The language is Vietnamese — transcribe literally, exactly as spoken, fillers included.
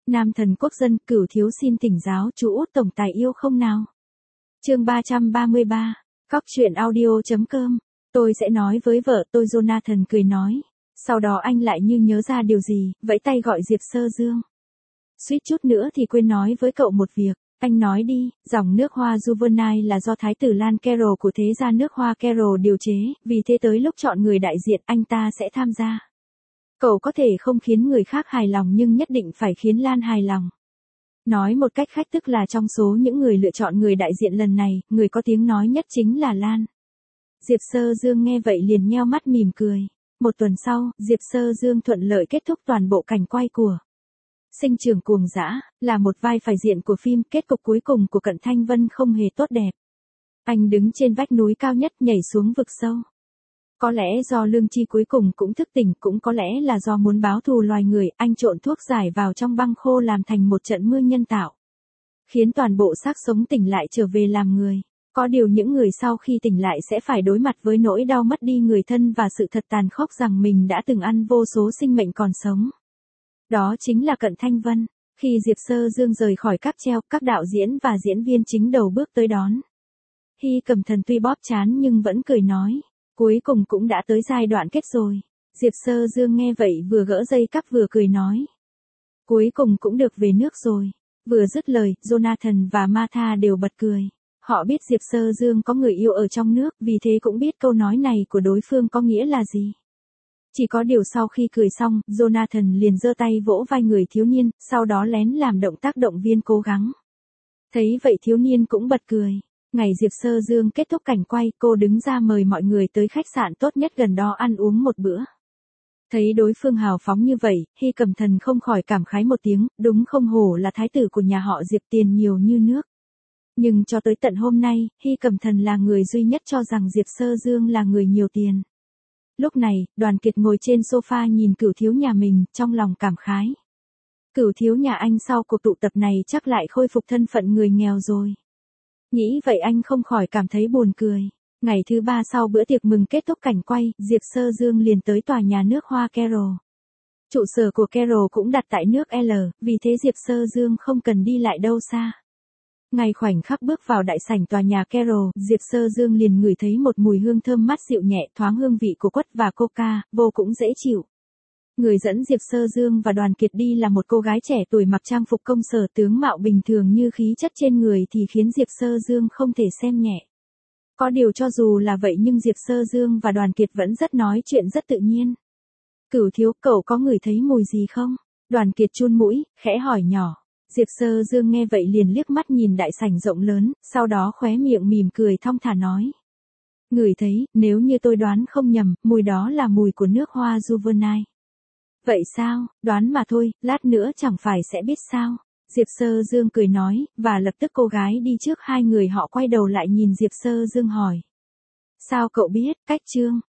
Nam thần quốc dân, Cửu thiếu xin thỉnh giáo chú út tổng tài yêu không nào? Chương ba trăm ba mươi ba, Cóc truyện audio chấm com. Tôi sẽ nói với vợ tôi, Jonathan cười nói. Sau đó anh lại như nhớ ra điều gì, vẫy tay gọi Diệp Sơ Dương. Suýt chút nữa thì quên nói với cậu một việc. Anh nói đi, dòng nước hoa Juvenile là do thái tử Lan Carroll của thế gia nước hoa Carroll điều chế, vì thế tới lúc chọn người đại diện anh ta sẽ tham gia. Cậu có thể không khiến người khác hài lòng nhưng nhất định phải khiến Lan hài lòng. Nói một cách khách tức là trong số những người lựa chọn người đại diện lần này, người có tiếng nói nhất chính là Lan. Diệp Sơ Dương nghe vậy liền nheo mắt mỉm cười. Một tuần sau, Diệp Sơ Dương thuận lợi kết thúc toàn bộ cảnh quay của Sinh trưởng cuồng dã, là một vai phải diện của phim. Kết cục cuối cùng của Cận Thanh Vân không hề tốt đẹp. Anh đứng trên vách núi cao nhất nhảy xuống vực sâu. Có lẽ do lương chi cuối cùng cũng thức tỉnh, cũng có lẽ là do muốn báo thù loài người, anh trộn thuốc giải vào trong băng khô làm thành một trận mưa nhân tạo. Khiến toàn bộ xác sống tỉnh lại trở về làm người. Có điều những người sau khi tỉnh lại sẽ phải đối mặt với nỗi đau mất đi người thân và sự thật tàn khốc rằng mình đã từng ăn vô số sinh mệnh còn sống. Đó chính là Cận Thanh Vân. Khi Diệp Sơ Dương rời khỏi cáp treo, các đạo diễn và diễn viên chính đầu bước tới đón. Hy Cẩm Thần tuy bóp trán nhưng vẫn cười nói. Cuối cùng cũng đã tới giai đoạn kết rồi. Diệp Sơ Dương nghe vậy vừa gỡ dây cáp vừa cười nói. Cuối cùng cũng được về nước rồi. Vừa dứt lời, Jonathan và Martha đều bật cười. Họ biết Diệp Sơ Dương có người yêu ở trong nước, vì thế cũng biết câu nói này của đối phương có nghĩa là gì. Chỉ có điều sau khi cười xong, Jonathan liền giơ tay vỗ vai người thiếu niên, sau đó lén làm động tác động viên cố gắng. Thấy vậy thiếu niên cũng bật cười. Ngày Diệp Sơ Dương kết thúc cảnh quay, cô đứng ra mời mọi người tới khách sạn tốt nhất gần đó ăn uống một bữa. Thấy đối phương hào phóng như vậy, Hy Cẩm Thần không khỏi cảm khái một tiếng, đúng không hổ là thái tử của nhà họ Diệp, tiền nhiều như nước. Nhưng cho tới tận hôm nay, Hy Cẩm Thần là người duy nhất cho rằng Diệp Sơ Dương là người nhiều tiền. Lúc này, Đoàn Kiệt ngồi trên sofa nhìn Cửu thiếu nhà mình, trong lòng cảm khái. Cửu thiếu nhà anh sau cuộc tụ tập này chắc lại khôi phục thân phận người nghèo rồi. Nghĩ vậy anh không khỏi cảm thấy buồn cười. Ngày thứ ba sau bữa tiệc mừng kết thúc cảnh quay, Diệp Sơ Dương liền tới tòa nhà nước hoa Carroll. Trụ sở của Carroll cũng đặt tại nước L, vì thế Diệp Sơ Dương không cần đi lại đâu xa. Ngay khoảnh khắc bước vào đại sảnh tòa nhà Carroll, Diệp Sơ Dương liền ngửi thấy một mùi hương thơm mát dịu nhẹ, thoáng hương vị của quất và coca, vô cũng dễ chịu. Người dẫn Diệp Sơ Dương và Đoàn Kiệt đi là một cô gái trẻ tuổi mặc trang phục công sở, tướng mạo bình thường như khí chất trên người thì khiến Diệp Sơ Dương không thể xem nhẹ. Có điều cho dù là vậy nhưng Diệp Sơ Dương và Đoàn Kiệt vẫn rất nói chuyện rất tự nhiên. Cửu thiếu, cậu có ngửi thấy mùi gì không? Đoàn Kiệt chun mũi, khẽ hỏi nhỏ. Diệp Sơ Dương nghe vậy liền liếc mắt nhìn đại sảnh rộng lớn, sau đó khóe miệng mỉm cười thong thả nói. Ngửi thấy, nếu như tôi đoán không nhầm, mùi đó là mùi của nước hoa Juvenile. Vậy sao, đoán mà thôi, lát nữa chẳng phải sẽ biết sao. Diệp Sơ Dương cười nói, và lập tức cô gái đi trước hai người họ quay đầu lại nhìn Diệp Sơ Dương hỏi. Sao cậu biết, cách chương?